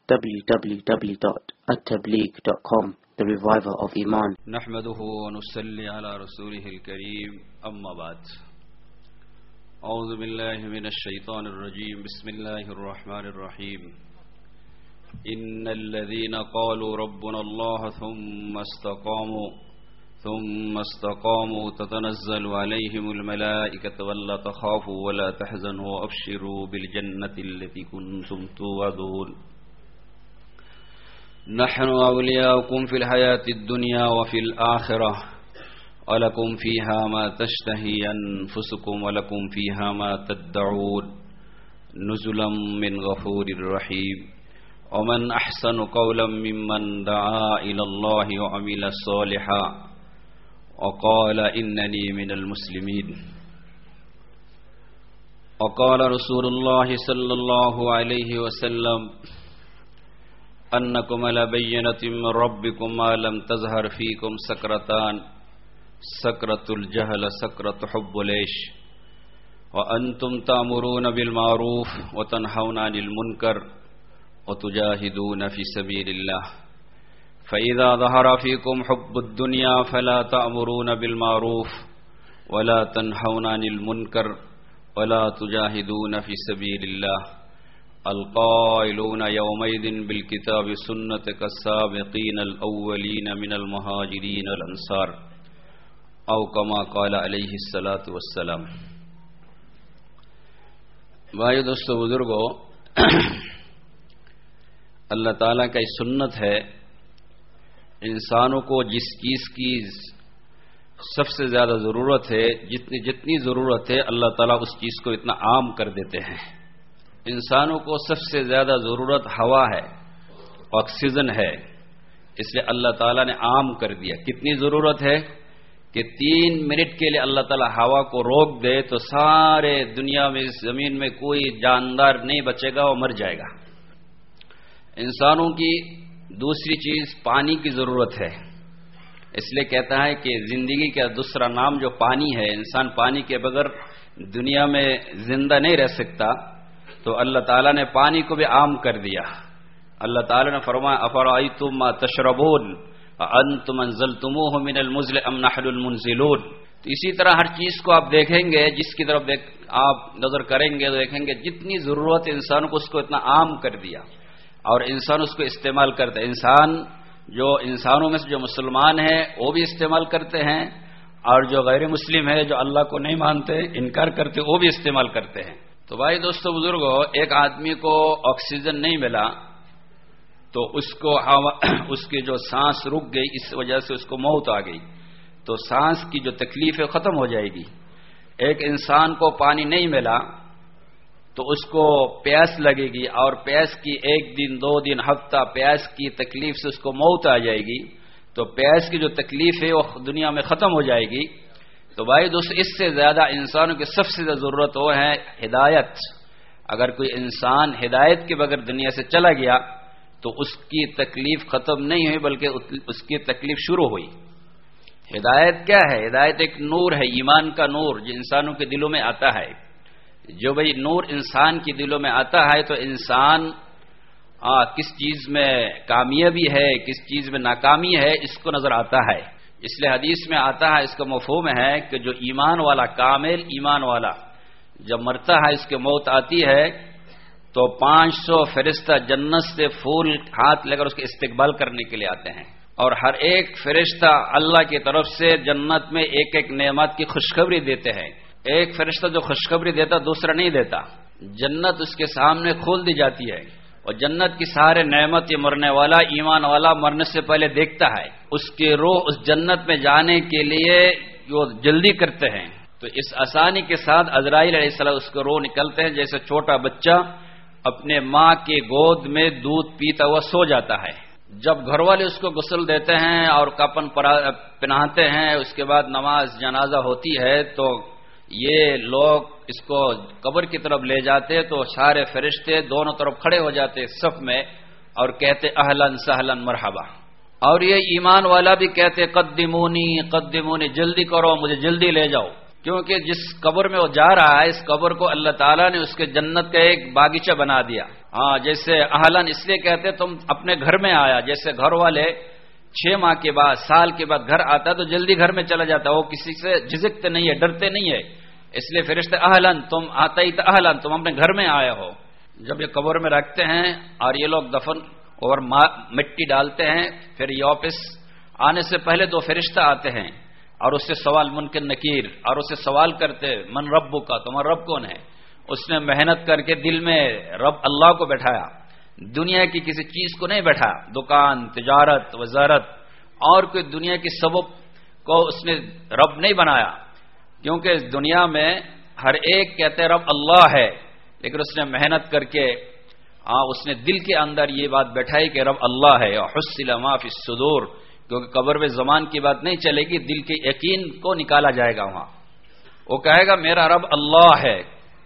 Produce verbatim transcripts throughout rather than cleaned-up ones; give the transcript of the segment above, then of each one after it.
w w w dot at tabligh dot com, the reviver of Iman. نحمده ونصلي على رسوله الكريم أما بعد. أعوذ بالله من الشيطان الرجيم. بسم الله الرحمن الرحيم. إن الذين قالوا ربنا الله ثم استقاموا ثم استقاموا تتنزل عليهم الملائكة ولا تخافوا ولا تحزنوا وأبشروا بالجنة التي كنتم توعدون نحن أولياؤكم في الحياة الدنيا وفي الآخرة ولكم فيها ما تشتهي أنفسكم ولكم فيها ما تدعون نزلا من غفور رحيم. ومن أحسن قولا ممن دعا إلى الله وعمل صالحا وقال إنني من المسلمين. وقال رسول الله صلى الله عليه وسلم أنكم على بينة من ربكم ما لم تظهر فيكم سكرتان سكرة الجهل سكرة حب العيش وأنتم تأمرون بالمعروف وتنهون عن المنكر وتجاهدون في سبيل الله فإذا ظهر فيكم حب الدنيا فلا تأمرون بالمعروف ولا تنهون عن المنكر ولا تجاهدون في سبيل الله القائلون يومئذ بالكتاب سنة كالسابقين الأولين من المهاجرين والأنصار أو كما قال عليه الصلاة والسلام. بھائی دوستو بزرگو، اللہ تعالیٰ کا یہ سنت ہے انسانوں کو جس چیز کی سب سے زیادہ ضرورت ہے، جتنی جتنی ضرورت ہے اللہ تعالیٰ اس چیز کو اتنا عام کر دیتے ہیں. انسانوں کو سب سے زیادہ ضرورت ہوا ہے، آکسیجن ہے، اس لیے اللہ تعالیٰ نے عام کر دیا. کتنی ضرورت ہے کہ تین منٹ کے لیے اللہ تعالیٰ ہوا کو روک دے تو سارے دنیا میں زمین میں کوئی جاندار نہیں بچے گا، وہ مر جائے گا. انسانوں کی دوسری چیز پانی کی ضرورت ہے، اس لیے کہتا ہے کہ زندگی کا دوسرا نام جو پانی ہے، انسان پانی کے بغیر دنیا میں زندہ نہیں رہ سکتا. تو اللہ تعالیٰ نے پانی کو بھی عام کر دیا. اللہ تعالیٰ نے فرمایا افرأیتم ما تشربون انتم انزلتموہ من المزل ام نحن المنزلون. تو اسی طرح ہر چیز کو آپ دیکھیں گے، جس کی طرف دیکھ آپ نظر کریں گے تو دیکھیں گے جتنی ضرورت انسانوں کو اس کو اتنا عام کر دیا اور انسان اس کو استعمال کرتا ہے. انسان جو انسانوں میں سے جو مسلمان ہیں وہ بھی استعمال کرتے ہیں، اور جو غیر مسلم ہے جو اللہ کو نہیں مانتے، انکار کرتے، وہ بھی استعمال کرتے ہیں. تو بھائی دوستو بزرگو، ایک آدمی کو آکسیجن نہیں ملا تو اس کو اس کی جو سانس رک گئی، اس وجہ سے اس کو موت آ گئی، تو سانس کی جو تکلیف ہے ختم ہو جائے گی. ایک انسان کو پانی نہیں ملا تو اس کو پیاس لگے گی، اور پیاس کی ایک دن دو دن ہفتہ پیاس کی تکلیف سے اس کو موت آ جائے گی. تو پیاس کی جو تکلیف ہے وہ دنیا میں ختم ہو جائے گی. تو بھائی دوست، اس سے زیادہ انسانوں کی سب سے زیادہ ضرورت وہ ہے ہدایت. اگر کوئی انسان ہدایت کے بغیر دنیا سے چلا گیا تو اس کی تکلیف ختم نہیں ہوئی بلکہ اس کی تکلیف شروع ہوئی. ہدایت کیا ہے؟ ہدایت ایک نور ہے، ایمان کا نور جو انسانوں کے دلوں میں آتا ہے. جو بھائی نور انسان کے دلوں میں آتا ہے تو انسان آ, کس چیز میں کامیابی ہے، کس چیز میں ناکامی ہے، اس کو نظر آتا ہے. اس لیے حدیث میں آتا ہے، اس کا مفہوم ہے کہ جو ایمان والا، کامل ایمان والا جب مرتا ہے، اس کے موت آتی ہے تو پانچ سو فرشتہ جنت سے پھول ہاتھ لے کر اس کے استقبال کرنے کے لیے آتے ہیں، اور ہر ایک فرشتہ اللہ کی طرف سے جنت میں ایک ایک نعمت کی خوشخبری دیتے ہیں. ایک فرشتہ جو خوشخبری دیتا دوسرا نہیں دیتا. جنت اس کے سامنے کھول دی جاتی ہے، اور جنت کی سارے نعمت یہ مرنے والا ایمان والا مرنے سے پہلے دیکھتا ہے. اس کی روح اس جنت میں جانے کے لیے جو جلدی کرتے ہیں، تو اس آسانی کے ساتھ عزرائیل علیہ السلام اس کو روح نکلتے ہیں جیسے چھوٹا بچہ اپنے ماں کے گود میں دودھ پیتا ہوا سو جاتا ہے. جب گھر والے اس کو غسل دیتے ہیں اور کفن پہناتے ہیں، اس کے بعد نماز جنازہ ہوتی ہے، تو یہ لوگ اس کو قبر کی طرف لے جاتے تو سارے فرشتے دونوں طرف کھڑے ہو جاتے صف میں اور کہتے اہلاً سہلاً مرحبا. اور یہ ایمان والا بھی کہتے قدمونی قدمونی، جلدی کرو، مجھے جلدی لے جاؤ. کیونکہ جس قبر میں وہ جا رہا ہے اس قبر کو اللہ تعالیٰ نے اس کے جنت کا ایک باغیچہ بنا دیا. ہاں جیسے اہلن اس لیے کہتے تم اپنے گھر میں آیا، جیسے گھر والے چھ ماہ کے بعد سال کے بعد گھر آتا ہے تو جلدی گھر میں چلا جاتا ہے، وہ کسی سے جھجکتے نہیں ہے، ڈرتے نہیں ہے، اس لیے فرشتے اہلن تم آتا ہی تو اہلن تم اپنے گھر میں آئے ہو۔ جب یہ قبر میں رکھتے ہیں اور یہ لوگ دفن اور مٹی ڈالتے ہیں، پھر یہ واپس آنے سے پہلے دو فرشتہ آتے ہیں اور اس سے سوال منکر نکیر، اور اسے سوال کرتے من ربو کا، تمہارا رب کون ہے؟ اس نے محنت کر کے دل میں رب اللہ کو بیٹھایا، دنیا کی کسی چیز کو نہیں بیٹھا، دکان، تجارت، وزارت اور کوئی دنیا کی سبب کو اس نے رب نہیں بنایا، کیونکہ اس دنیا میں ہر ایک کہتے ہیں رب اللہ ہے، لیکن اس نے محنت کر کے ہاں اس نے دل کے اندر یہ بات بیٹھائی کہ رب اللہ ہے، اور حصل ما فی الصدور، کیونکہ قبر میں زمان کی بات نہیں چلے گی، دل کے یقین کو نکالا جائے گا، وہاں وہ کہے گا میرا رب اللہ ہے۔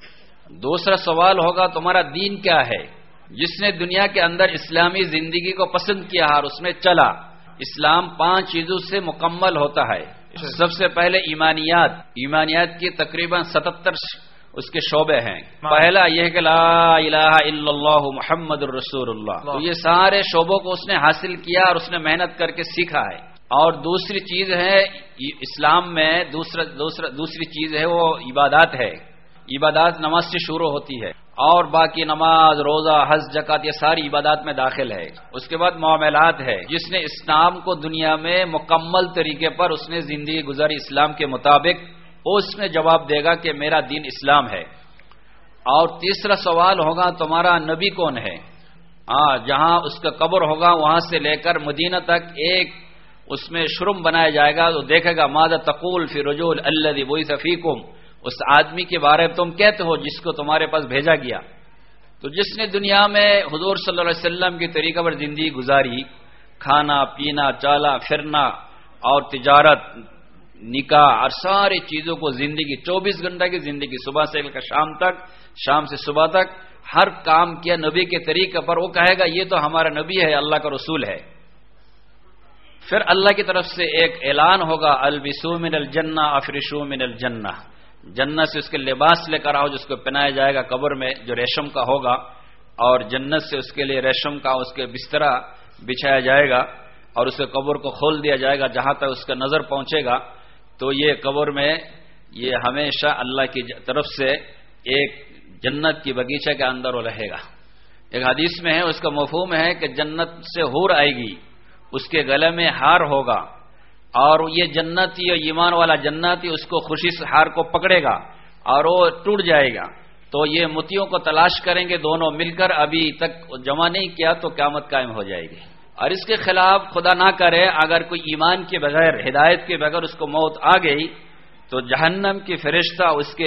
دوسرا سوال ہوگا تمہارا دین کیا ہے؟ جس نے دنیا کے اندر اسلامی زندگی کو پسند کیا اور اس میں چلا، اسلام پانچ چیزوں سے مکمل ہوتا ہے۔ سب سے پہلے ایمانیات، ایمانیات کی تقریباً ستتر اس کے شعبے ہیں۔ پہلا یہ کہ لا الہ الا اللہ محمد الرسول اللہ، تو یہ سارے شعبوں کو اس نے حاصل کیا اور اس نے محنت کر کے سیکھا ہے۔ اور دوسری چیز ہے اسلام میں دوسرا دوسرا دوسری چیز ہے وہ عبادات ہے، عبادات نماز سے شروع ہوتی ہے، اور باقی نماز، روزہ، حج، زکات یہ ساری عبادات میں داخل ہے۔ اس کے بعد معاملات ہے، جس نے اسلام کو دنیا میں مکمل طریقے پر اس نے زندگی گزاری اسلام کے مطابق، اس میں جواب دے گا کہ میرا دین اسلام ہے۔ اور تیسرا سوال ہوگا تمہارا نبی کون ہے؟ ہاں جہاں اس کا قبر ہوگا وہاں سے لے کر مدینہ تک ایک اس میں شرم بنایا جائے گا، تو دیکھے گا ماذا تقول فی رجل الذی بعث فیکم، اس آدمی کے بارے میں تم کہتے ہو جس کو تمہارے پاس بھیجا گیا۔ تو جس نے دنیا میں حضور صلی اللہ علیہ وسلم کی طریقہ پر زندگی گزاری، کھانا پینا چالا پھرنا اور تجارت، نکاح اور ساری چیزوں کو زندگی چوبیس گھنٹہ کی زندگی، صبح سے لے کر شام تک، شام سے صبح تک ہر کام کیا نبی کے طریقے پر، وہ کہے گا یہ تو ہمارا نبی ہے، اللہ کا رسول ہے۔ پھر اللہ کی طرف سے ایک اعلان ہوگا البسوا من الجنہ افرشوا من الجنہ، جنت سے اس کے لباس لے کر آؤ جس کو پہنایا جائے گا قبر میں، جو ریشم کا ہوگا، اور جنت سے اس کے لیے ریشم کا اس کے بسترا بچھایا جائے گا، اور اسے قبر کو کھول دیا جائے گا جہاں تک اس کا نظر پہنچے گا۔ تو یہ قبر میں یہ ہمیشہ اللہ کی طرف سے ایک جنت کی باغیچہ کے اندر وہ رہے گا۔ ایک حدیث میں ہے، اس کا مفہوم ہے کہ جنت سے حور آئے گی، اس کے گلے میں ہار ہوگا، اور یہ جنتی اور ایمان والا جنتی اس کو خوشی سے ہار کو پکڑے گا اور وہ ٹوٹ جائے گا، تو یہ موتیوں کو تلاش کریں گے دونوں مل کر، ابھی تک جمع نہیں کیا تو قیامت قائم ہو جائے گی۔ اور اس کے خلاف خدا نہ کرے اگر کوئی ایمان کے بغیر، ہدایت کے بغیر اس کو موت آ گئی تو جہنم کی فرشتہ اس کے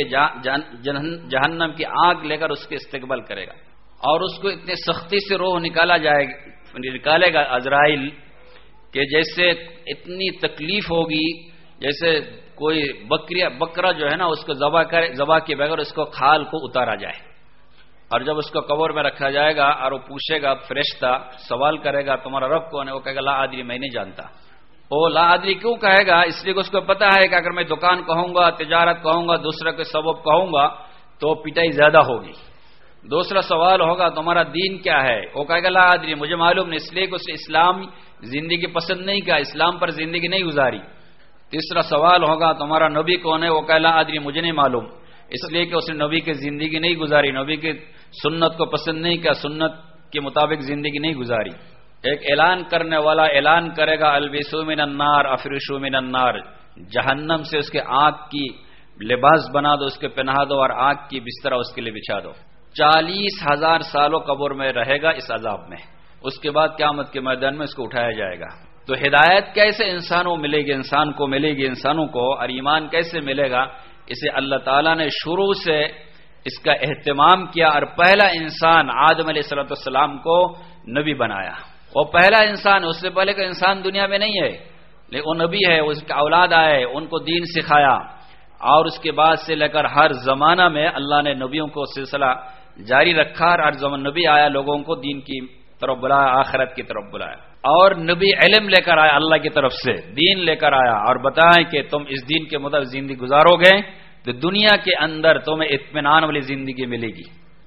جہنم کی آگ لے کر اس کے استقبال کرے گا، اور اس کو اتنی سختی سے روح نکالا جائے نکالے گا عزرائیل کہ جیسے اتنی تکلیف ہوگی، جیسے کوئی بکری بکرا جو ہے نا اس کو ذبح کرے، ذبح کے بغیر اس کو کھال کو اتارا جائے، اور جب اس کو قبر میں رکھا جائے گا اور وہ پوچھے گا فرشتہ سوال کرے گا تمہارا رب کون ہے، وہ کہے گا لا ادری، میں نہیں جانتا۔ وہ لا ادری کیوں کہے گا؟ اس لیے کہ اس کو پتا ہے کہ اگر میں دکان کہوں گا، تجارت کہوں گا، دوسرے کے سبب کہوں گا تو پٹائی زیادہ ہوگی۔ دوسرا سوال ہوگا تمہارا دین کیا ہے، وہ کہے گا لا ادری، مجھے معلوم نہیں، اس لیے کہ اس نے اسلام زندگی پسند نہیں کیا، اسلام پر زندگی نہیں گزاری۔ تیسرا سوال ہوگا تمہارا نبی کون ہے، وہ کہے لا ادری، مجھے نہیں معلوم، اس لیے کہ اس نے نبی کی زندگی نہیں گزاری، نبی کی سنت کو پسند نہیں کیا، سنت کے مطابق زندگی نہیں گزاری۔ ایک اعلان کرنے والا اعلان کرے گا البسوا من النار افرشوا من النار، جہنم سے اس کے آگ کی لباس بنا دو، اس کے پہنا دو، اور آگ کی بسترا اس کے لیے بچھا دو۔ چالیس ہزار سالوں قبر میں رہے گا اس عذاب میں، اس کے بعد قیامت کے میدان میں اس کو اٹھایا جائے گا۔ تو ہدایت کیسے انسانوں ملے گی، انسان کو ملے گی انسانوں کو، اور ایمان کیسے ملے گا، اسے اللہ تعالیٰ نے شروع سے اس کا اہتمام کیا، اور پہلا انسان آدم علیہ الصلوۃ والسلام کو نبی بنایا۔ وہ پہلا انسان، اس سے پہلے کا انسان دنیا میں نہیں ہے، لیکن وہ نبی ہے، اس کا اولاد آئے، ان کو دین سکھایا، اور اس کے بعد سے لے کر ہر زمانہ میں اللہ نے نبیوں کو سلسلہ جاری رکھا، اور ہر زمان نبی آیا لوگوں کو دین کی طرف بلایا، آخرت کی طرف بلایا، اور نبی علم لے کر آیا، اللہ کی طرف سے دین لے کر آیا، اور بتائیں کہ تم اس دین کے مطابق زندگی گزارو گے تو دنیا کے اندر تمہیں اطمینان والی زندگی ملے گی،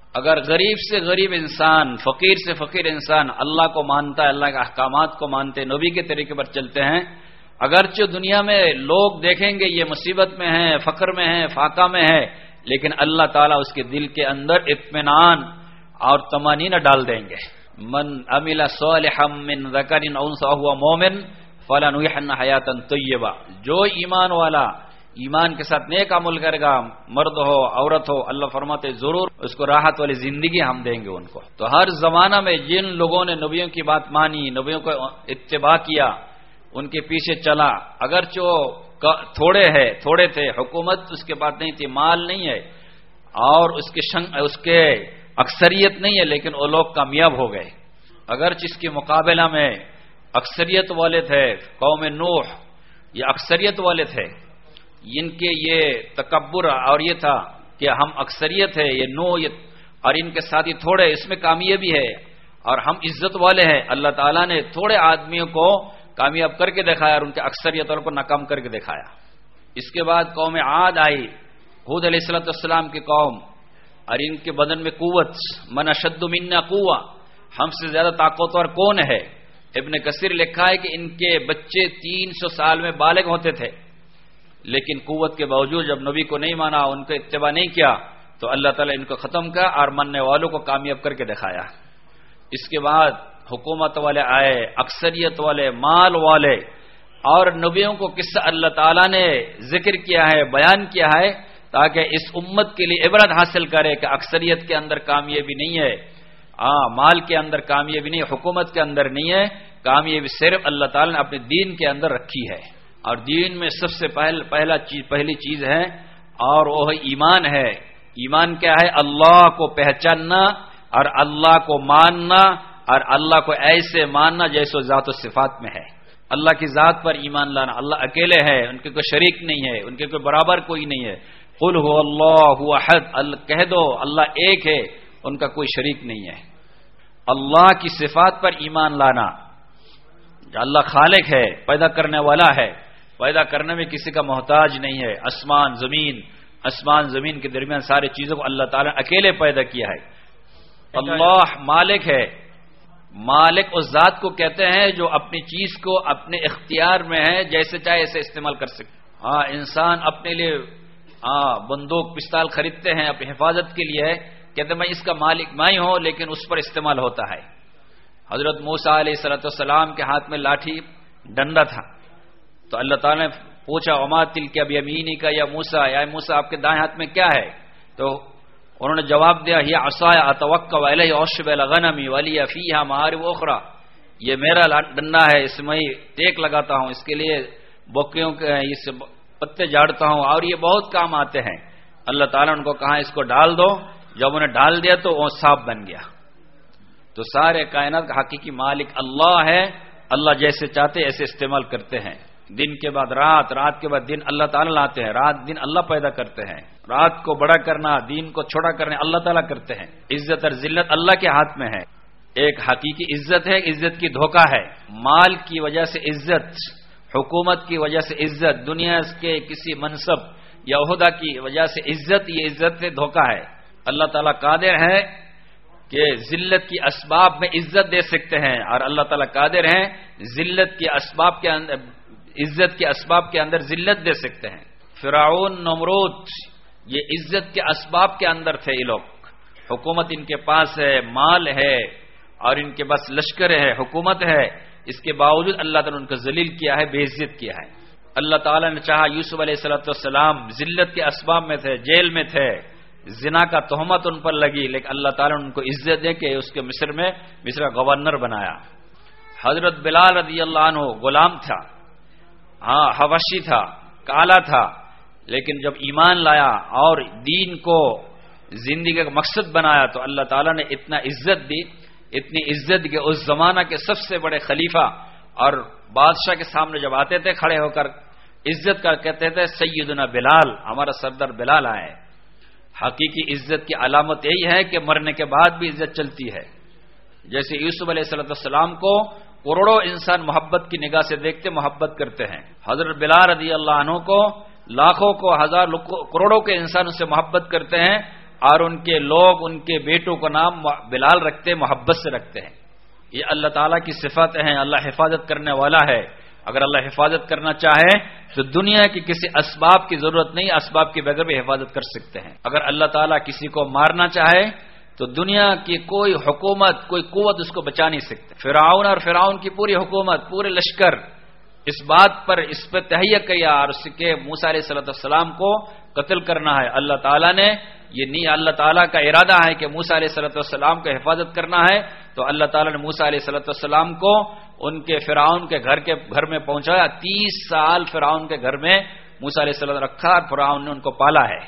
اگر غریب سے غریب انسان، فقیر سے فقیر انسان اللہ کو مانتا ہے، اللہ کے احکامات کو مانتے، نبی کے طریقے پر چلتے ہیں، اگرچہ دنیا میں لوگ دیکھیں گے یہ مصیبت میں ہے، فقر میں ہے، فاقہ میں ہے، لیکن اللہ تعالیٰ اس کے دل کے اندر اطمینان اور طمانینہ ڈال دیں گے۔ من عمل صالحا من ذکر او انثى وهو مؤمن فلنحيينه حیاتا طیبہ، جو ایمان والا ایمان کے ساتھ نیک عمل کرے گا، مرد ہو عورت ہو، اللہ فرماتے ضرور اس کو راحت والی زندگی ہم دیں گے ان کو۔ تو ہر زمانہ میں جن لوگوں نے نبیوں کی بات مانی، نبیوں کو اتباع کیا، ان کے پیچھے چلا، اگرچہ وہ تھوڑے ہے تھوڑے تھے، حکومت اس کے پاس نہیں تھی، مال نہیں ہے اور اس کے شنگ اس کے اکثریت نہیں ہے، لیکن وہ لوگ کامیاب ہو گئے۔ اگرچہ اس کے مقابلہ میں اکثریت والے تھے، قوم نوح یہ اکثریت والے تھے، ان کے یہ تکبر اور یہ تھا کہ ہم اکثریت ہے، یہ نو یہ اور ان کے ساتھ یہ تھوڑے، اس میں کامیابی ہے اور ہم عزت والے ہیں۔ اللہ تعالیٰ نے تھوڑے آدمیوں کو کامیاب کر کے دکھایا اور ان کے اکثریت والوں کو ناکام کر کے دکھایا۔ اس کے بعد قوم عاد آئی، ہود علیہ الصلوۃ والسلام کی قوم، اور ان کے بدن میں قوت، من اشد منا قوہ، ہم سے زیادہ طاقتور کون ہے؟ ابن کثیر لکھا ہے کہ ان کے بچے تین سو سال میں بالغ ہوتے تھے، لیکن قوت کے باوجود جب نبی کو نہیں مانا، ان کو اتباع نہیں کیا، تو اللہ تعالیٰ ان کو ختم کیا اور ماننے والوں کو کامیاب کر کے دکھایا۔ اس کے بعد حکومت والے آئے، اکثریت والے، مال والے، اور نبیوں کو قصہ اللہ تعالیٰ نے ذکر کیا ہے، بیان کیا ہے، تاکہ اس امت کے لیے عبرت حاصل کرے کہ اکثریت کے اندر کامیابی نہیں ہے، ہاں مال کے اندر کامیابی نہیں ہے، حکومت کے اندر نہیں ہے، کامیابی صرف اللہ تعالیٰ نے اپنے دین کے اندر رکھی ہے۔ اور دین میں سب سے پہل پہلا چیز پہلی چیز ہے اور وہ ہے ایمان ہے۔ ایمان کیا ہے؟ اللہ کو پہچاننا اور اللہ کو ماننا، اور اللہ کو ایسے ماننا جیسے ذات و صفات میں ہے۔ اللہ کی ذات پر ایمان لانا، اللہ اکیلے ہے، ان کے کوئی شریک نہیں ہے، ان کے کوئی برابر کوئی نہیں ہے۔ قل هو اللہ احد، اللہ کہہ دو اللہ ایک ہے، ان کا کوئی شریک نہیں ہے۔ اللہ کی صفات پر ایمان لانا، اللہ خالق ہے، پیدا کرنے والا ہے، پیدا کرنے میں کسی کا محتاج نہیں ہے، آسمان زمین آسمان زمین کے درمیان ساری چیزوں کو اللہ تعالیٰ نے اکیلے پیدا کیا ہے۔ اللہ مالک ہے، مالک اس ذات کو کہتے ہیں جو اپنی چیز کو اپنے اختیار میں ہے، جیسے چاہے ایسے استعمال کر سکتے۔ ہاں انسان اپنے لیے ہاں بندوق پستال خریدتے ہیں اپنی حفاظت کے لیے، کہتے ہیں میں اس کا مالک میں ہی ہوں، لیکن اس پر استعمال ہوتا ہے۔ حضرت موسیٰ علیہ الصلوۃ والسلام کے ہاتھ میں لاٹھی ڈنڈا تھا، تو اللہ تعالیٰ نے پوچھا وما تلک بیمینی کا یا موسیٰ، یا موسیٰ آپ کے دائیں ہاتھ میں کیا ہے؟ تو انہوں نے جواب دیا ہی عصای اتوکل علیہ اشرب الغنم ولی فیہا معارب اخرى، یہ میرا ڈنڈا ہے، اس میں ٹیک لگاتا ہوں، اس کے لیے بکریوں کے اس پتے جاڑتا ہوں اور یہ بہت کام آتے ہیں۔ اللہ تعالیٰ نے ان کو کہا اس کو ڈال دو، جب انہیں ڈال دیا تو وہ صاف بن گیا۔ تو سارے کائنات کا حقیقی مالک اللہ ہے، اللہ جیسے چاہتے ایسے استعمال کرتے ہیں۔ دن کے بعد رات، رات کے بعد دن اللہ تعالیٰ لاتے ہیں، رات دن اللہ پیدا کرتے ہیں، رات کو بڑا کرنا دین کو چھوٹا کرنا اللہ تعالیٰ کرتے ہیں۔ عزت اور ذلت اللہ کے ہاتھ میں ہے۔ ایک حقیقی عزت ہے، عزت کی دھوکہ ہے، مال کی وجہ سے عزت، حکومت کی وجہ سے عزت، دنیا کے کسی منصب یا عہدہ کی وجہ سے عزت، یہ عزت سے دھوکہ ہے۔ اللہ تعالیٰ قادر ہے کہ ذلت کی اسباب میں عزت دے سکتے ہیں، اور اللہ تعالیٰ قادر ہیں ذلت کے اسباب کے اندر عزت کے اسباب کے اندر ذلت دے سکتے ہیں۔ فرعون، نمرود، یہ عزت کے اسباب کے اندر تھے، یہ لوگ حکومت ان کے پاس ہے، مال ہے اور ان کے پاس لشکر ہے، حکومت ہے، اس کے باوجود اللہ تعالیٰ نے ان کو ذلیل کیا ہے، بے عزت کیا ہے۔ اللہ تعالیٰ نے چاہا یوسف علیہ الصلوۃ والسلام ذلت کے اسباب میں تھے، جیل میں تھے، زنا کا تہمت ان پر لگی، لیکن اللہ تعالیٰ نے ان کو عزت دے کے اس کے مصر میں مصر کا گورنر بنایا۔ حضرت بلال رضی اللہ عنہ غلام تھا، ہاں حبشی تھا، کالا تھا، لیکن جب ایمان لایا اور دین کو زندگی کا مقصد بنایا تو اللہ تعالیٰ نے اتنا عزت دی، اتنی عزت کہ اس زمانہ کے سب سے بڑے خلیفہ اور بادشاہ کے سامنے جب آتے تھے کھڑے ہو کر عزت کر کہتے تھے سیدنا بلال، ہمارا سردار بلال آئے۔ حقیقی عزت کی علامت یہی ہے کہ مرنے کے بعد بھی عزت چلتی ہے۔ جیسے یوسف علیہ الصلوۃ والسلام کو کروڑوں انسان محبت کی نگاہ سے دیکھتے محبت کرتے ہیں، حضرت بلال رضی اللہ عنہ کو لاکھوں کو ہزار کروڑوں کے انسان سے محبت کرتے ہیں، اور ان کے لوگ ان کے بیٹوں کا نام بلال رکھتے، محبت سے رکھتے ہیں. یہ اللہ تعالیٰ کی صفت ہیں. اللہ حفاظت کرنے والا ہے. اگر اللہ حفاظت کرنا چاہے تو دنیا کی کسی اسباب کی ضرورت نہیں، اسباب کے بغیر بھی حفاظت کر سکتے ہیں. اگر اللہ تعالیٰ کسی کو مارنا چاہے تو دنیا کی کوئی حکومت، کوئی قوت اس کو بچا نہیں سکتے. فرعون اور فرعون کی پوری حکومت، پورے لشکر اس بات پر اس پہ تہیہ کیا اور اس کے موسیٰ علیہ السلام کو قتل کرنا ہے. اللہ تعالیٰ نے یہ نہیں، اللہ تعالیٰ کا ارادہ ہے کہ موسیٰ علیہ السلام کو حفاظت کرنا ہے، تو اللہ تعالیٰ نے موسیٰ علیہ السلام کو ان کے فرعون کے گھر کے گھر میں پہنچایا. تیس سال فرعون کے گھر میں موسیٰ علیہ السلام رکھا اور فرعون نے ان کو پالا ہے.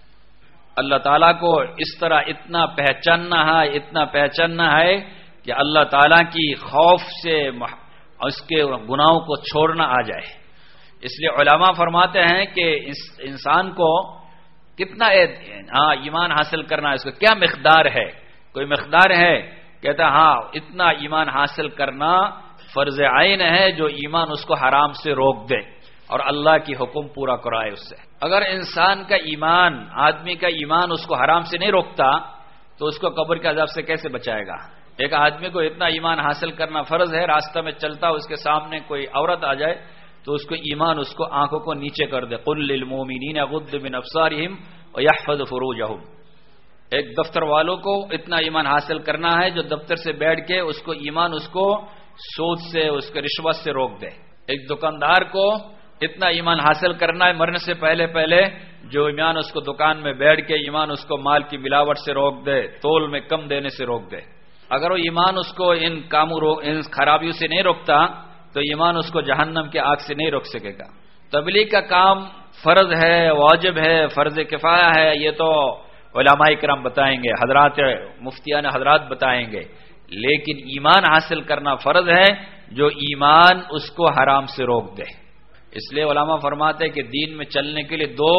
اللہ تعالیٰ کو اس طرح اتنا پہچاننا ہے، اتنا پہچاننا ہے کہ اللہ تعالیٰ کی خوف سے اس کے گناہوں کو چھوڑنا آ جائے. اس لیے علماء فرماتے ہیں کہ انسان کو کتنا ہاں ایمان حاصل کرنا ہے، اس کو کیا مقدار ہے، کوئی مقدار ہے؟ کہتا ہاں اتنا ایمان حاصل کرنا فرض عین ہے جو ایمان اس کو حرام سے روک دے اور اللہ کی حکم پورا کرائے اس سے. اگر انسان کا ایمان، آدمی کا ایمان اس کو حرام سے نہیں روکتا تو اس کو قبر کے عذاب سے کیسے بچائے گا؟ ایک آدمی کو اتنا ایمان حاصل کرنا فرض ہے، راستہ میں چلتا اس کے سامنے کوئی عورت آ جائے تو اس کو ایمان اس کو آنکھوں کو نیچے کر دے. قل للمؤمنین یغضوا من ابصارہم ویحفظوا فروجہم. ایک دفتر والوں کو اتنا ایمان حاصل کرنا ہے جو دفتر سے بیٹھ کے اس کو ایمان اس کو سود سے، اس کے رشوت سے روک دے. ایک دکاندار کو اتنا ایمان حاصل کرنا ہے مرنے سے پہلے پہلے جو ایمان اس کو دکان میں بیٹھ کے ایمان اس کو مال کی ملاوٹ سے روک دے، تول میں کم دینے سے روک دے. اگر وہ ایمان اس کو ان کاموں ان خرابیوں سے نہیں روکتا تو ایمان اس کو جہنم کے آگ سے نہیں روک سکے گا. تبلیغ کا کام فرض ہے، واجب ہے، فرض کفایہ ہے، یہ تو علماء کرام بتائیں گے، حضرات مفتیان حضرات بتائیں گے. لیکن ایمان حاصل کرنا فرض ہے جو ایمان اس کو حرام سے روک دے. اس لیے علماء فرماتے ہیں کہ دین میں چلنے کے لیے دو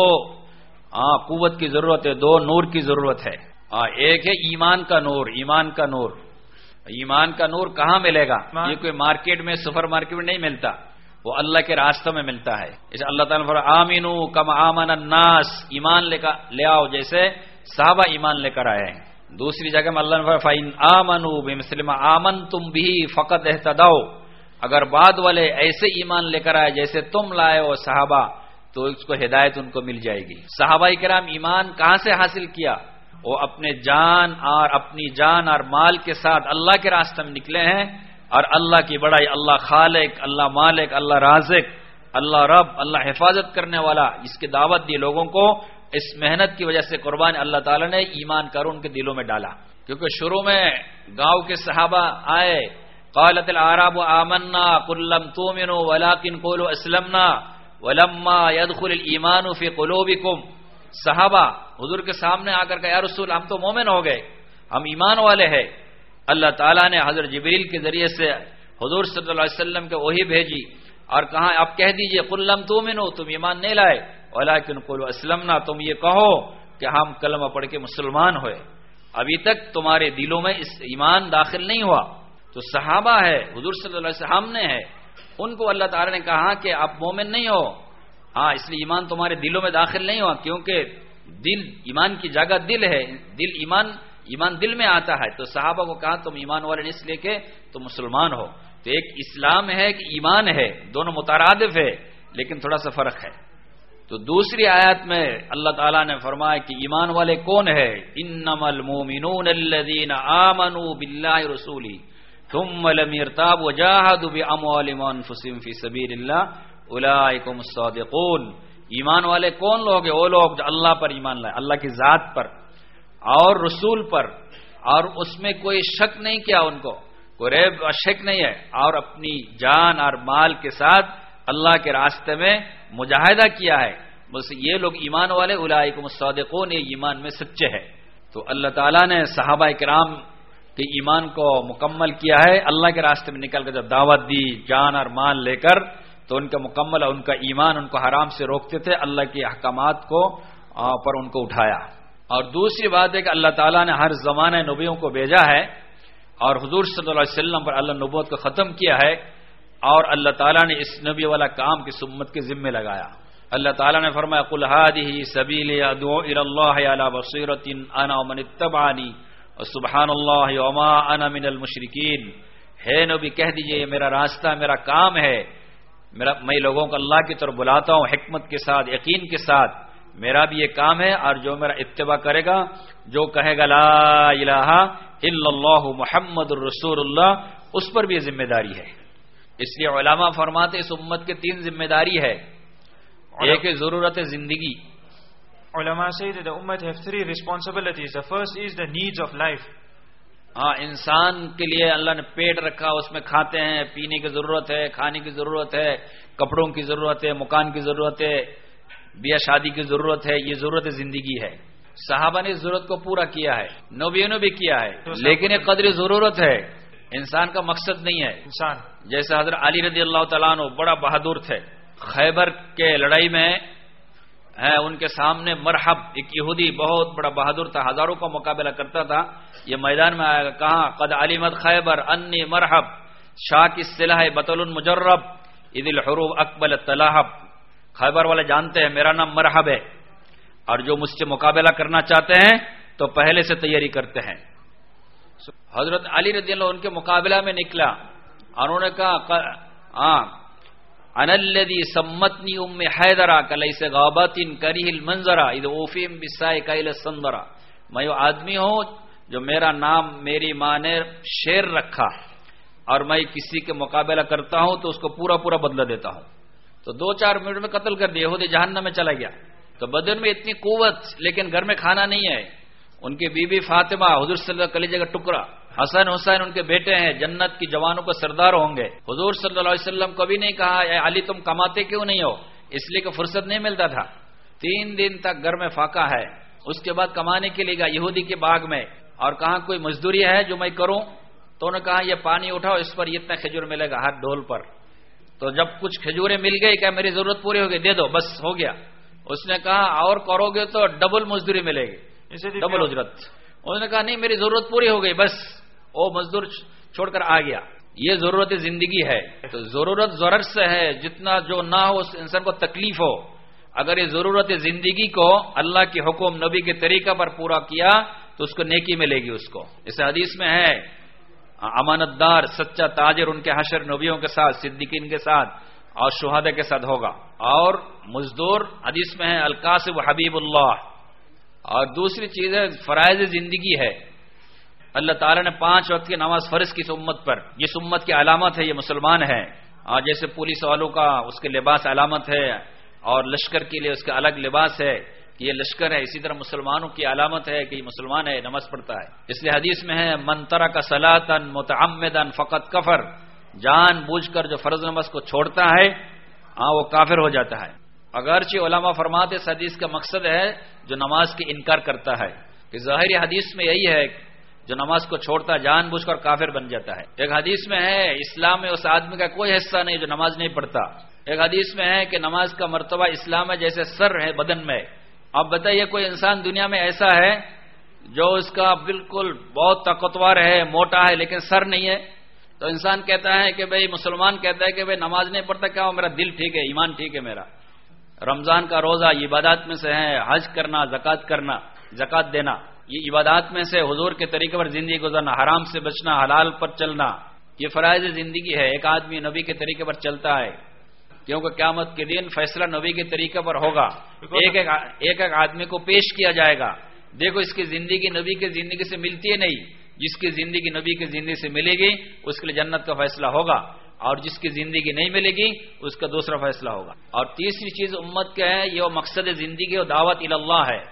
قوت کی ضرورت ہے، دو نور کی ضرورت ہے. ایک ہے ایمان کا نور. ایمان کا نور ایمان کا نور کہاں ملے گا؟ یہ کوئی مارکیٹ میں، سپر مارکیٹ میں نہیں ملتا، وہ اللہ کے راستوں میں ملتا ہے. اس اللہ تعالیٰ نے فرمایا آمنو کما آمن الناس، ایمان لے آؤ جیسے صحابہ ایمان لے کر آئے ہیں. دوسری جگہ میں اللہ نے فرمایا فَإِنْ آمَنُوا بِمِثْلِ مَا آمَنْتُمْ بِهِ فَقَدْ اهْتَدَوْا. اگر بعد والے ایسے ایمان لے کر آئے جیسے تم لائے ہو صحابہ تو اس کو ہدایت ان کو مل جائے گی. صحابہ کرام ایمان کہاں سے حاصل کیا؟ وہ اپنے جان اور اپنی جان اور مال کے ساتھ اللہ کے راستے میں نکلے ہیں اور اللہ کی بڑائی، اللہ خالق، اللہ مالک، اللہ رازق، اللہ رب، اللہ حفاظت کرنے والا، اس کی دعوت دی لوگوں کو. اس محنت کی وجہ سے قربان اللہ تعالیٰ نے ایمان کر ان کے دلوں میں ڈالا. کیونکہ شروع میں گاؤں کے صحابہ آئے، قالت الاعراب آمنا قل لم تؤمنوا ولكن قولوا اسلمنا ولما يدخل الايمان في قلوبكم. صحابہ حضور کے سامنے آ کر کہا یا رسول ہم تو مومن ہو گئے، ہم ایمان والے ہیں. اللہ تعالیٰ نے حضرت جبریل کے ذریعے سے حضور صلی اللہ علیہ وسلم کے وحی بھیجی اور کہا اب کہہ دیجئے قل لم تؤمنوا، تم ایمان نہیں لائے، ولكن قولوا اسلمنا، تم یہ کہو کہ ہم کلمہ پڑھ کے مسلمان ہوئے، ابھی تک تمہارے دلوں میں اس ایمان داخل نہیں ہوا. تو صحابہ ہے، حضور صلی اللہ علیہ وسلم ہم نے ہے، ان کو اللہ تعالیٰ نے کہا کہ آپ مومن نہیں ہو، ہاں اس لیے ایمان تمہارے دلوں میں داخل نہیں ہوا، کیونکہ دل، ایمان کی جگہ دل ہے، دل ایمان ایمان دل میں آتا ہے. تو صحابہ کو کہا تم ایمان والے اس لیے کہ تم مسلمان ہو. تو ایک اسلام ہے کہ ایمان ہے، دونوں مترادف ہے لیکن تھوڑا سا فرق ہے. تو دوسری آیت میں اللہ تعالیٰ نے فرمایا کہ ایمان والے کون ہے؟ انما المؤمنون الذین آمنوا باللہ رسولہ ثم لم يرتابوا وجاهدوا باموالهم وانفسهم فی سبیل اللہ اولئک هم الصادقون. ایمان والے کون لوگ ہیں؟ وہ لوگ جو اللہ پر ایمان لائے، اللہ کی ذات پر اور رسول پر، اور اس میں کوئی شک نہیں کیا، ان کو کوئی ریب اور شک نہیں ہے، اور اپنی جان اور مال کے ساتھ اللہ کے راستے میں مجاہدہ کیا ہے، بس یہ لوگ ایمان والے. اولئک هم الصادقون، یہ ایمان میں سچے ہیں. تو اللہ تعالیٰ نے صحابہ کرام کے ایمان کو مکمل کیا ہے. اللہ کے راستے میں نکل کر جب دعوت دی جان اور مال لے کر تو ان کا مکمل، ان کا ایمان ان کو حرام سے روکتے تھے، اللہ کے احکامات کو پر ان کو اٹھایا. اور دوسری بات ہے کہ اللہ تعالیٰ نے ہر زمانے نبیوں کو بھیجا ہے اور حضور صلی اللہ علیہ وسلم پر اللہ نبوت کو ختم کیا ہے، اور اللہ تعالیٰ نے اس نبی والا کام کی امت کے ذمہ لگایا. اللہ تعالیٰ نے فرمایا قل هذه سبیلی ادعو الی اللہ علی بصیرۃ انا ومن اتبعنی سبحان اللہ وما انا من المشرکین. ہے نبی کہہ دیجئے یہ میرا راستہ میرا کام ہے, میرا میں لوگوں کو اللہ کی طرف بلاتا ہوں حکمت کے ساتھ یقین کے ساتھ, میرا بھی یہ کام ہے, اور جو میرا اتباع کرے گا جو کہے گا لا الہ الا اللہ محمد الرسول اللہ اس پر بھی یہ ذمہ داری ہے. اس لیے علماء فرماتے اس امت کے تین ذمہ داری ہے. ایک ہے ضرورت زندگی. Ulama say that the ummah have three responsibilities. The first is the needs of life. ہاں انسان کے لیے اللہ نے پیٹ رکھا, اس میں کھاتے ہیں, پینے کی ضرورت ہے, کھانے کی ضرورت ہے, کپڑوں کی ضرورت ہے, مکان کی ضرورت ہے, بیاہ شادی کی ضرورت ہے. یہ ضرورت زندگی ہے. صحابہ نے اس ضرورت کو پورا کیا ہے, نبیوں نے بھی کیا ہے, لیکن یہ قدر ضرورت ہے, انسان کا مقصد نہیں ہے. انسان جیسے حضرت علی رضی اللہ تعالیٰ عنہ بڑا بہادر تھے, خیبر کے لڑائی میں ہے ان کے سامنے مرحب ایک یہودی بہت بڑا بہادر تھا, ہزاروں کا مقابلہ کرتا تھا, یہ میدان میں آیا, کہا قد علمت خیبر انی مرحب شاہ کی سلاح بطل مجرب اذ الحروب اقبل التلاحب. خیبر والے جانتے ہیں میرا نام مرحب ہے, اور جو مجھ سے مقابلہ کرنا چاہتے ہیں تو پہلے سے تیاری کرتے ہیں. حضرت علی رضی اللہ ان کے مقابلہ میں نکلا, اور انہوں نے کہا ہاں انا الذی سمتنی ام حیدرہ کلیس غابت کریہ المنظرہ اذ اوفیم بسائے کیل السندرہ. میں وہ آدمی ہوں جو میرا نام میری ماں نے شیر رکھا, اور میں کسی کے مقابلہ کرتا ہوں تو اس کو پورا پورا بدلہ دیتا ہوں. تو دو چار منٹ میں قتل کر دیا, یہودی جہنم میں چلا گیا. تو بدن میں اتنی قوت لیکن گھر میں کھانا نہیں ہے. ان کی بیوی فاطمہ حضور صلی اللہ علیہ وسلم کلیجے کا ٹکڑا, حسن حسین ان کے بیٹے ہیں, جنت کی جوانوں کا سردار ہوں گے. حضور صلی اللہ علیہ وسلم کبھی نہیں کہا اے علی تم کماتے کیوں نہیں ہو, اس لیے کہ فرصت نہیں ملتا تھا. تین دن تک گھر میں فاقہ ہے, اس کے بعد کمانے کے لیے گیا یہودی کے باغ میں, اور کہاں کوئی مزدوری ہے جو میں کروں, تو انہوں نے کہا یہ پانی اٹھاؤ, اس پر اتنا کھجور ملے گا ہر ڈول پر. تو جب کچھ کھجوریں مل گئی, کیا میری ضرورت پوری ہو گئی, دے دو بس ہو گیا. اس نے کہا اور کرو گے تو ڈبل مزدوری ملے گی, ڈبل اجرت. انہوں نے کہا نہیں میری ضرورت پوری ہو گئی, بس وہ مزدور چھوڑ کر آ گیا. یہ ضرورت زندگی ہے. تو ضرورت ضرورت سے ہے, جتنا جو نہ ہو اس انسان کو تکلیف ہو. اگر یہ ضرورت زندگی کو اللہ کے حکم نبی کے طریقہ پر پورا کیا تو اس کو نیکی ملے گی. اس کو اس حدیث میں ہے امانت دار سچا تاجر ان کے حشر نبیوں کے ساتھ, صدیقین کے ساتھ اور شہداء کے ساتھ ہوگا. اور مزدور حدیث میں ہے القاسب حبیب اللہ. اور دوسری چیز ہے فرائض زندگی ہے. اللہ تعالیٰ نے پانچ وقت کی نماز فرض کی اس امت پر. جس امت کی علامت ہے یہ مسلمان ہے. اور جیسے پولیس والوں کا اس کے لباس علامت ہے, اور لشکر کے لیے اس کا الگ لباس ہے کہ یہ لشکر ہے, اسی طرح مسلمانوں کی علامت ہے کہ یہ مسلمان ہے, نماز پڑھتا ہے. اس لیے حدیث میں ہے من ترک صلاۃ متعمدا فقط کفر, جان بوجھ کر جو فرض نماز کو چھوڑتا ہے ہاں وہ کافر ہو جاتا ہے. اگرچہ علماء فرماتے اس حدیث کا مقصد ہے جو نماز کی انکار کرتا ہے, کہ ظاہری حدیث میں یہی ہے جو نماز کو چھوڑتا جان بوجھ کر کافر بن جاتا ہے. ایک حدیث میں ہے اسلام میں اس آدمی کا کوئی حصہ نہیں جو نماز نہیں پڑھتا. ایک حدیث میں ہے کہ نماز کا مرتبہ اسلام میں جیسے سر ہے بدن میں. اب بتائیے کوئی انسان دنیا میں ایسا ہے جو اس کا بالکل بہت طاقتور ہے, موٹا ہے, لیکن سر نہیں ہے. تو انسان کہتا ہے کہ بھئی مسلمان کہتا ہے کہ بھئی نماز نہیں پڑھتا, کیا ہو میرا دل ٹھیک ہے, ایمان ٹھیک ہے میرا. رمضان کا روزہ یہ عبادات میں سے ہے, حج کرنا, زکوٰۃ کرنا, زکوٰۃ دینا یہ عبادات میں سے, حضور کے طریقے پر زندگی گزارنا, حرام سے بچنا, حلال پر چلنا, یہ فرائض زندگی ہے. ایک آدمی نبی کے طریقے پر چلتا ہے کیونکہ قیامت کے دن فیصلہ نبی کے طریقے پر ہوگا. ایک ایک ایک ایک آدمی کو پیش کیا جائے گا, دیکھو اس کی زندگی نبی کی زندگی سے ملتی ہے نہیں, جس کی زندگی نبی کی زندگی سے ملے گی اس کے لیے جنت کا فیصلہ ہوگا, اور جس کی زندگی نہیں ملے گی اس کا دوسرا فیصلہ ہوگا. اور تیسری چیز امت کا ہے یہ مقصد زندگی اور دعوت اللہ ہے.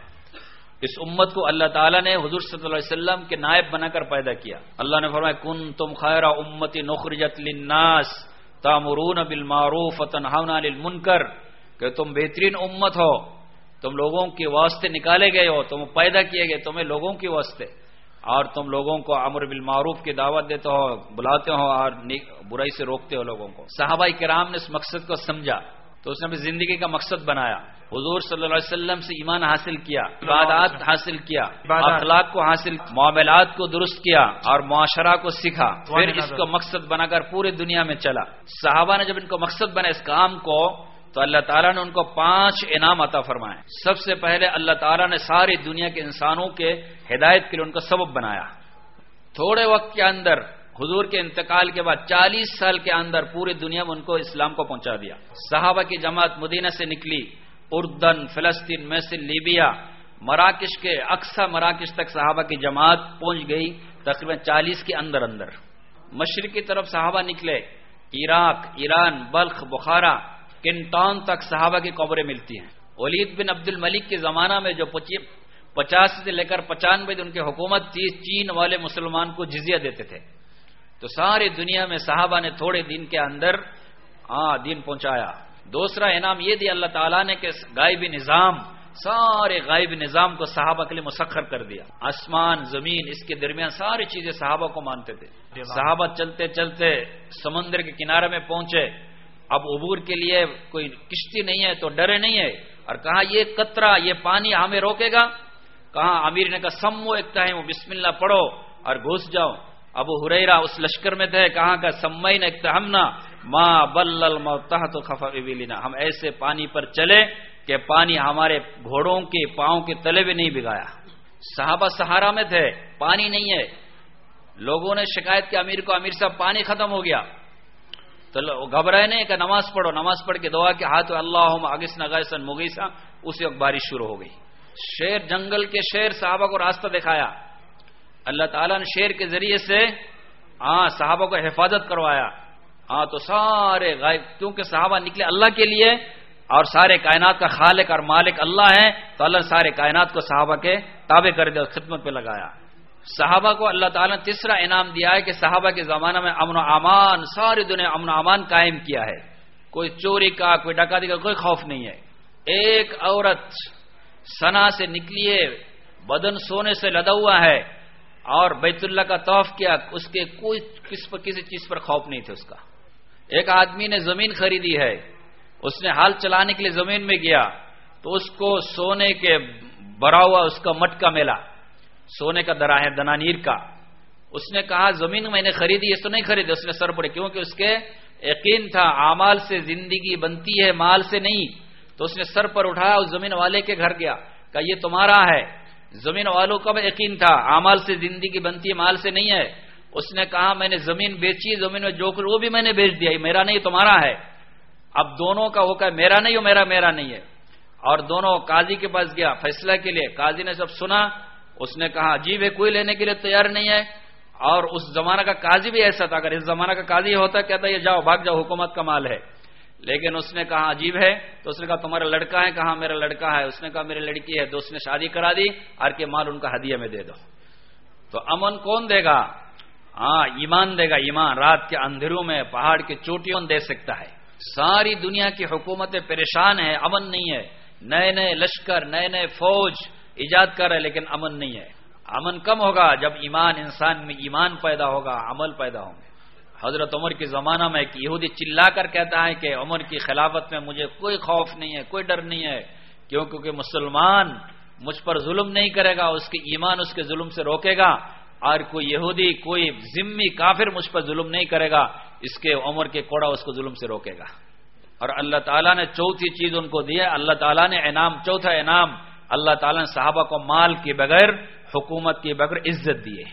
اس امت کو اللہ تعالیٰ نے حضور صلی اللہ علیہ وسلم کے نائب بنا کر پیدا کیا. اللہ نے فرمایا کنتم خیر امت اخرجت للناس تامرون بالمعروف وتنہون عن المنکر, کہ تم بہترین امت ہو, تم لوگوں کے واسطے نکالے گئے ہو, تم پیدا کیے گئے تمہیں لوگوں کے واسطے, اور تم لوگوں کو امر بالمعروف کی دعوت دیتے ہو, بلاتے ہو, اور برائی سے روکتے ہو لوگوں کو. صحابہ کرام نے اس مقصد کو سمجھا تو اس نے اپنی زندگی کا مقصد بنایا. حضور صلی اللہ علیہ وسلم سے ایمان حاصل کیا, عبادات حاصل کیا, اخلاق کو حاصل, معاملات کو درست کیا, اور معاشرہ کو سیکھا, پھر اس کو مقصد بنا کر پوری دنیا میں چلا. صحابہ نے جب ان کو مقصد بنا اس کام کو, تو اللہ تعالیٰ نے ان کو پانچ انعام عطا فرمائے. سب سے پہلے اللہ تعالیٰ نے ساری دنیا کے انسانوں کے ہدایت کے لیے ان کا سبب بنایا. تھوڑے وقت کے اندر حضور کے انتقال کے بعد چالیس سال کے اندر پوری دنیا میں ان کو اسلام کو پہنچا دیا. صحابہ کی جماعت مدینہ سے نکلی، اردن، فلسطین، مصر، لیبیا، مراکش کے اقصی مراکش تک صحابہ کی جماعت پہنچ گئی تقریباً چالیس کے اندر اندر. مشرق کی طرف صحابہ نکلے، عراق، ایران، بلخ، بخارا، کنٹان تک صحابہ کی قبریں ملتی ہیں. ولید بن عبد الملک کے زمانہ میں جو پچاس سے لے کر پچانوے ان کی حکومت تھی، چین والے مسلمان کو جزیہ دیتے تھے. تو ساری دنیا میں صحابہ نے تھوڑے دن کے اندر ہاں دین پہنچایا. دوسرا انعام یہ دیا اللہ تعالیٰ نے کہ غائبی نظام، سارے غائبی نظام کو صحابہ کے لیے مسخر کر دیا. آسمان، زمین، اس کے درمیان ساری چیزیں صحابہ کو مانتے تھے. صحابہ چلتے چلتے سمندر کے کنارے میں پہنچے. اب عبور کے لیے کوئی کشتی نہیں ہے تو ڈرے نہیں ہے، اور کہا یہ قطرہ، یہ پانی ہمیں روکے گا؟ کہا امیر نے کہا سمو ایک ٹائم بسم اللہ پڑھو اور گھس جاؤ. ابو ہریرہ اس لشکر میں تھے، کہاں کا سمین اکتہمنا ما بل الموتحت خفیبلنا، ہم ایسے پانی پر چلے کہ پانی ہمارے گھوڑوں کے پاؤں کے تلے بھی نہیں بگایا. صحابہ سہارا میں تھے، پانی نہیں ہے. لوگوں نے شکایت کی امیر کو، امیر صاحب پانی ختم ہو گیا. تو گھبرائے نہیں کہ نماز پڑھو. نماز پڑھ کے دعا کے ہاتھ اللہم اغثنا غیثا مغیثا، اسی وقت بارش شروع ہو گئی. شیر، جنگل کے شیر صحابہ کو راستہ دکھایا. اللہ تعالیٰ نے شیر کے ذریعے سے ہاں صحابہ کو حفاظت کروایا. ہاں تو سارے غائب، کیونکہ صحابہ نکلے اللہ کے لیے اور سارے کائنات کا خالق اور مالک اللہ ہے، تو اللہ سارے کائنات کو صحابہ کے تابع کر دیا اور خدمت پہ لگایا. صحابہ کو اللہ تعالیٰ نے تیسرا انعام دیا ہے کہ صحابہ کے زمانہ میں امن و امان، ساری دنیا امن و امان قائم کیا ہے. کوئی چوری کا، کوئی ڈکیتی کا کوئی خوف نہیں ہے. ایک عورت سنا سے نکلی ہے، بدن سونے سے لدا ہوا ہے اور بیت اللہ کا طواف کیا، اس کے کوئی کس پر کسی چیز پر خوف نہیں تھے اس کا. ایک آدمی نے زمین خریدی ہے، اس نے ہال چلانے کے لیے زمین میں گیا تو اس کو سونے کے بھرا ہوا اس کا مٹکا ملا، سونے کا درا ہے دنانیر کا. اس نے کہا زمین میں نے خریدی، اس تو نہیں خریدی. اس نے سر پڑے، کیونکہ اس کے یقین تھا اعمال سے زندگی بنتی ہے، مال سے نہیں. تو اس نے سر پر اٹھایا، اس زمین والے کے گھر گیا، کہا یہ تمہارا ہے. زمین والوں کا بھی یقین تھا اعمال سے زندگی بنتی ہے، مال سے نہیں ہے. اس نے کہا میں نے زمین بیچی، زمین میں جو کچھ وہ بھی میں نے بیچ دیا، میرا نہیں تمہارا ہے. اب دونوں کا وہ کہا میرا نہیں ہو، میرا میرا نہیں ہے. اور دونوں قاضی کے پاس گیا فیصلہ کے لیے. قاضی نے سب سنا. اس نے کہا عجیب ہے، کوئی لینے کے لیے تیار نہیں ہے. اور اس زمانہ کا قاضی بھی ایسا تھا، اگر اس زمانہ کا قاضی ہوتا کہتا یہ جاؤ بھاگ جاؤ، حکومت کا مال ہے. لیکن اس نے کہا عجیب ہے. تو اس نے کہا تمہارا لڑکا ہے؟ کہا میرا لڑکا ہے. اس نے کہا میری لڑکی ہے. تو اس نے شادی کرا دی اور کہ مال ان کا ہدیہ میں دے دو. تو امن کون دے گا؟ ہاں ایمان دے گا. ایمان رات کے اندھیروں میں پہاڑ کی چوٹیوں دے سکتا ہے. ساری دنیا کی حکومتیں پریشان ہیں، امن نہیں ہے. نئے نئے لشکر، نئے نئے فوج ایجاد کر رہے لیکن امن نہیں ہے. امن کم ہوگا جب ایمان، انسان میں ایمان پیدا ہوگا، عمل پیدا ہوں گے. حضرت عمر کے زمانہ میں ایک یہودی چلا کر کہتا ہے کہ عمر کی خلافت میں مجھے کوئی خوف نہیں ہے، کوئی ڈر نہیں ہے، کیوں کیونکہ مسلمان مجھ پر ظلم نہیں کرے گا، اس کے ایمان اس کے ظلم سے روکے گا. اور کوئی یہودی، کوئی ذمی کافر مجھ پر ظلم نہیں کرے گا، اس کے عمر کے کوڑا اس کو ظلم سے روکے گا. اور اللہ تعالیٰ نے چوتھی چیز ان کو دی ہے. اللہ تعالیٰ نے انعام، چوتھا انعام اللہ تعالیٰ نے صحابہ کو مال کے بغیر، حکومت کے بغیر عزت دیے.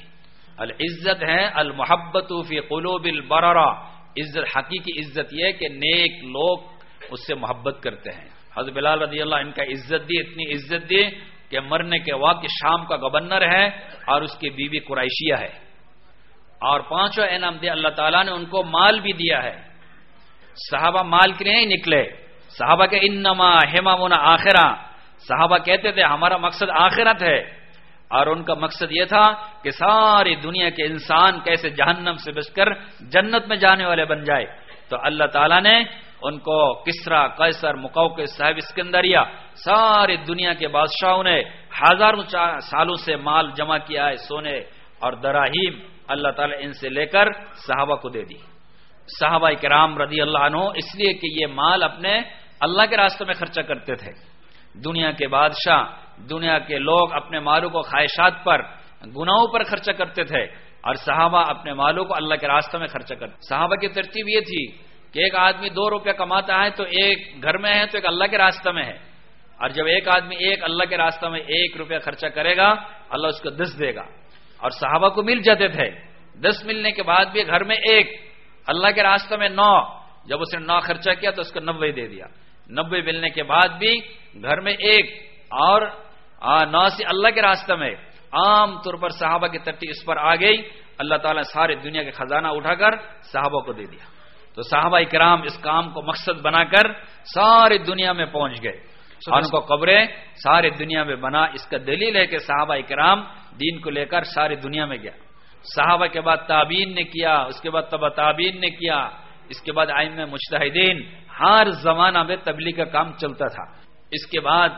العزت ہے المحبت فی قلوب البررہ. عزت، حقیقی عزت یہ کہ نیک لوگ اس سے محبت کرتے ہیں. حضرت بلال رضی اللہ ان کا عزت دی، اتنی عزت دی کہ مرنے کے وقت شام کا گورنر ہے اور اس کی بیوی قریشیہ ہے. اور پانچوں انعام دیا اللہ تعالیٰ نے ان کو. مال بھی دیا ہے. صحابہ مال کے لیے نہیں نکلے. صحابہ کے انما ہممنا آخرہ، صحابہ کہتے تھے ہمارا مقصد آخرت ہے. اور ان کا مقصد یہ تھا کہ ساری دنیا کے انسان کیسے جہنم سے بچ کر جنت میں جانے والے بن جائے. تو اللہ تعالیٰ نے ان کو کسرا، قیصر، مقوقس، صاحب اسکندریہ، ساری دنیا کے بادشاہوں نے ہزاروں سالوں سے مال جمع کیا ہے، سونے اور دراہیم اللہ تعالیٰ ان سے لے کر صحابہ کو دے دی. صحابہ کرام رضی اللہ عنہ اس لیے کہ یہ مال اپنے اللہ کے راستے میں خرچہ کرتے تھے. دنیا کے بادشاہ، دنیا کے لوگ اپنے مالوں کو خواہشات پر، گناہوں پر خرچہ کرتے تھے، اور صحابہ اپنے مالوں کو اللہ کے راستے میں خرچہ کرتے. صحابہ کی ترتیب یہ تھی کہ ایک آدمی دو روپیہ کماتا ہے تو ایک گھر میں ہے تو ایک اللہ کے راستے میں ہے، اور جب ایک آدمی ایک اللہ کے راستے میں ایک روپیہ خرچہ کرے گا اللہ اس کو دس دے گا. اور صحابہ کو مل جاتے تھے، دس ملنے کے بعد بھی گھر میں ایک، اللہ کے راستے میں نو، جب اس نے نو خرچہ کیا تو اس کو نبے دے دیا، نبے ملنے کے بعد بھی گھر میں ایک اور نو سے اللہ کے راستے میں. عام طور پر صحابہ کی ترتیب اس پر آ گئی، اللہ تعالیٰ نے سارے دنیا کے خزانہ اٹھا کر صحابہ کو دے دیا. تو صحابہ کرام اس کام کو مقصد بنا کر ساری دنیا میں پہنچ گئے اور ان کو قبریں ساری دنیا میں بنا. اس کا دلیل ہے کہ صحابہ کرام دین کو لے کر ساری دنیا میں گیا. صحابہ کے بعد تابعین نے کیا، اس کے بعد تبع تابعین نے کیا، اس کے بعد ائمہ مجتہدین، ہر زمانہ میں تبلیغ کا کام چلتا تھا. اس کے بعد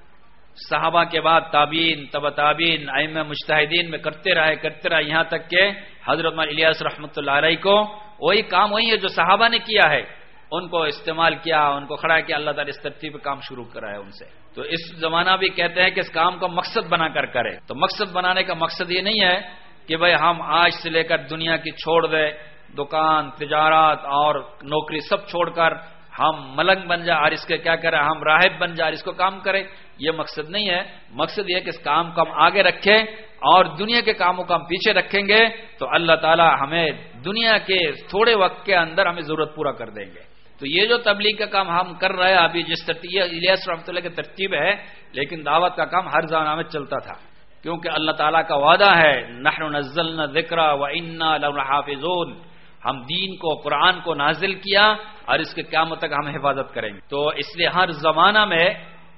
صحابہ کے بعد تابعین، تبع تابعین، ائمہ مجتہدین میں کرتے رہے کرتے رہے یہاں تک کہ حضرت مولانا الیاس رحمۃ اللہ علیہ کو وہی کام وہی ہے جو صحابہ نے کیا ہے، ان کو استعمال کیا، ان کو کھڑا کیا، اللہ تعالیٰ اس ترتیب پہ کام شروع کرا ہے ان سے. تو اس زمانہ بھی کہتے ہیں کہ اس کام کو مقصد بنا کر کرے. تو مقصد بنانے کا مقصد یہ نہیں ہے کہ بھئی ہم آج سے لے کر دنیا کی چھوڑ دے، دکان، تجارت اور نوکری سب چھوڑ کر ہم ملنگ بن جائے اور اس کے کیا کریں، ہم راہب بن جائے اور اس کو کام کرے. یہ مقصد نہیں ہے. مقصد یہ کہ اس کام کو ہم آگے رکھیں اور دنیا کے کاموں کو ہم پیچھے رکھیں گے تو اللہ تعالیٰ ہمیں دنیا کے تھوڑے وقت کے اندر ہمیں ضرورت پورا کر دیں گے. تو یہ جو تبلیغ کا کام ہم کر رہے ہیں ابھی جس ترتیب الیاس رحمۃ اللہ کی ترتیب ہے، لیکن دعوت کا کام ہر زمانہ میں چلتا تھا، کیونکہ اللہ تعالیٰ کا وعدہ ہے نحن نزلنا الذکر وإنا لحافظون، ہم دین کو، قرآن کو نازل کیا اور اس کے قیامت تک ہم حفاظت کریں گے. تو اس لیے ہر زمانہ میں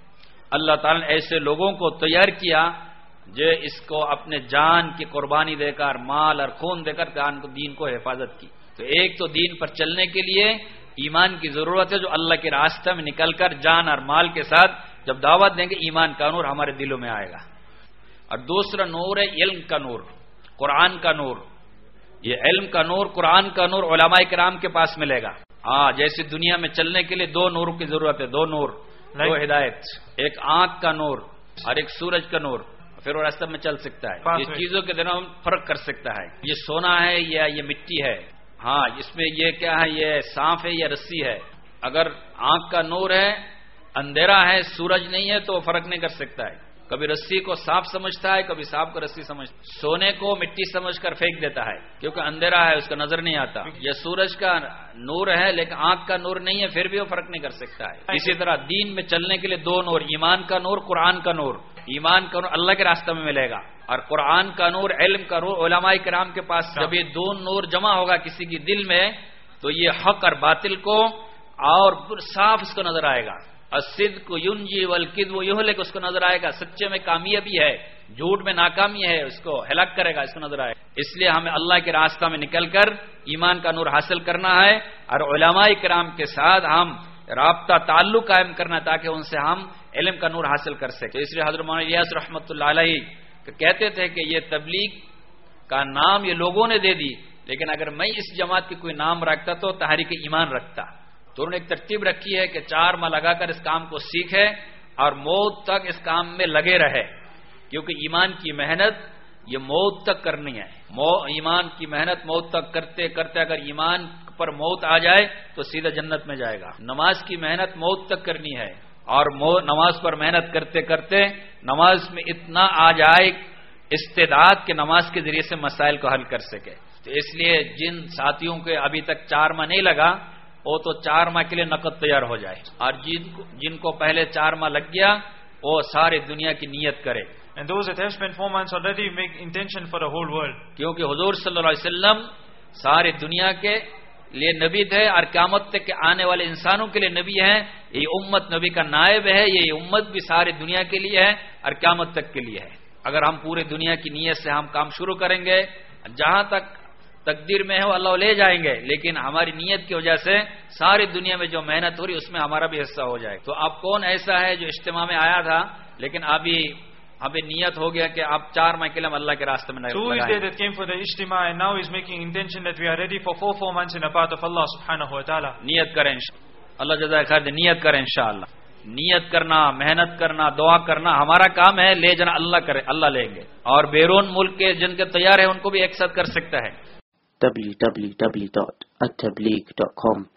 اللہ تعالیٰ نے ایسے لوگوں کو تیار کیا جو اس کو اپنے جان کی قربانی دے کر، مال اور خون دے کر دین کو حفاظت کی. تو ایک تو دین پر چلنے کے لیے ایمان کی ضرورت ہے، جو اللہ کے راستے میں نکل کر جان اور مال کے ساتھ جب دعوت دیں گے ایمان کا نور ہمارے دلوں میں آئے گا. اور دوسرا نور ہے علم کا نور، قرآن کا نور. یہ علم کا نور، قرآن کا نور علماء کرام کے پاس ملے گا. ہاں جیسے دنیا میں چلنے کے لیے دو نور کی ضرورت ہے، دو نور، دو ہدایت، ایک آنکھ کا نور اور ایک سورج کا نور، پھر وہ راستہ میں چل سکتا ہے. یہ چیزوں کے دنوں میں فرق کر سکتا ہے، یہ سونا ہے یا یہ مٹی ہے، ہاں اس میں یہ کیا ہے، یہ سانپ ہے یا رسی ہے. اگر آنکھ کا نور ہے، اندھیرا ہے، سورج نہیں ہے تو وہ فرق نہیں کر سکتا ہے. کبھی رسی کو سانپ سمجھتا ہے، کبھی سانپ کو رسی سمجھتا ہے. سونے کو مٹی سمجھ کر پھینک دیتا ہے کیونکہ اندھیرا ہے، اس کا نظر نہیں آتا. یہ سورج کا نور ہے لیکن آنکھ کا نور نہیں ہے، پھر بھی وہ فرق نہیں کر سکتا ہے. اسی طرح دین میں چلنے کے لیے دو نور، ایمان کا نور، قرآن کا نور. ایمان کا نور اللہ کے راستے میں ملے گا اور قرآن کا نور، علم کا نور علماء کرام کے پاس. جب یہ دو نور جمع ہوگا کسی کی دل میں تو یہ حق اور باطل کو اور صاف اس کو نظر آئے گا. الصدق ینجی والکذب یہلک، اس کو نظر آئے گا سچے میں کامیابی ہے، جھوٹ میں ناکامی ہے، اس کو ہلاک کرے گا، اس کو نظر آئے گا. اس لیے ہمیں اللہ کے راستہ میں نکل کر ایمان کا نور حاصل کرنا ہے اور علماء کرام کے ساتھ ہم رابطہ تعلق قائم کرنا تاکہ ان سے ہم علم کا نور حاصل کر سکیں. اس لیے حضرت مولانا الیاس رحمۃ اللہ علیہ کہتے تھے کہ یہ تبلیغ کا نام یہ لوگوں نے دے دی، لیکن اگر میں اس جماعت کی کوئی نام رکھتا تو تحریک ایمان رکھتا. تو انہوں نے ایک ترتیب رکھی ہے کہ چار ماہ لگا کر اس کام کو سیکھے اور موت تک اس کام میں لگے رہے، کیونکہ ایمان کی محنت یہ موت تک کرنی ہے. ایمان کی محنت موت تک کرتے کرتے اگر ایمان پر موت آ جائے تو سیدھا جنت میں جائے گا. نماز کی محنت موت تک کرنی ہے اور نماز پر محنت کرتے کرتے نماز میں اتنا آ جائے استعداد کہ نماز کے ذریعے سے مسائل کو حل کر سکے. تو اس لیے جن ساتھیوں کے ابھی تک چار ماہ نہیں لگا وہ تو چار ماہ کے لیے نقد تیار ہو جائے، اور جن کو جن کو پہلے چار ماہ لگ گیا وہ سارے دنیا کی نیت کرے. And those that have spent four months already make intention for the whole world. کیونکہ حضور صلی اللہ علیہ وسلم سارے دنیا کے لیے نبی تھے اور قیامت تک کے آنے والے انسانوں کے لیے نبی ہیں. یہ امت نبی کا نائب ہے، یہ امت بھی سارے دنیا کے لیے ہے اور قیامت تک کے لیے ہے. اگر ہم پورے دنیا کی نیت سے ہم کام شروع کریں گے، جہاں تک تقدیر میں ہے وہ اللہ لے جائیں گے، لیکن ہماری نیت کی وجہ سے ساری دنیا میں جو محنت ہو رہی اس میں ہمارا بھی حصہ ہو جائے. تو اب کون ایسا ہے جو اجتماع میں آیا تھا لیکن ابھی ابھی نیت ہو گیا کہ آپ چار ماہ کے لیے اللہ کے راستے میں Who is there that came for the ijtima and now is making intention that we are ready for four four months in the path of Allah subhanahu wa ta'ala. نیت کریں اللہ جزائے خیر دے. نیت کریں انشاءاللہ. نیت کرنا، محنت کرنا، دعا کرنا ہمارا کام ہے، لے جانا اللہ کرے، اللہ لیں گے. اور بیرون ملک کے جن کے تیار ہیں ان کو بھی ایک ساتھ کر سکتا ہے. w w w dot at tabligh dot com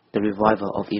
the reviver of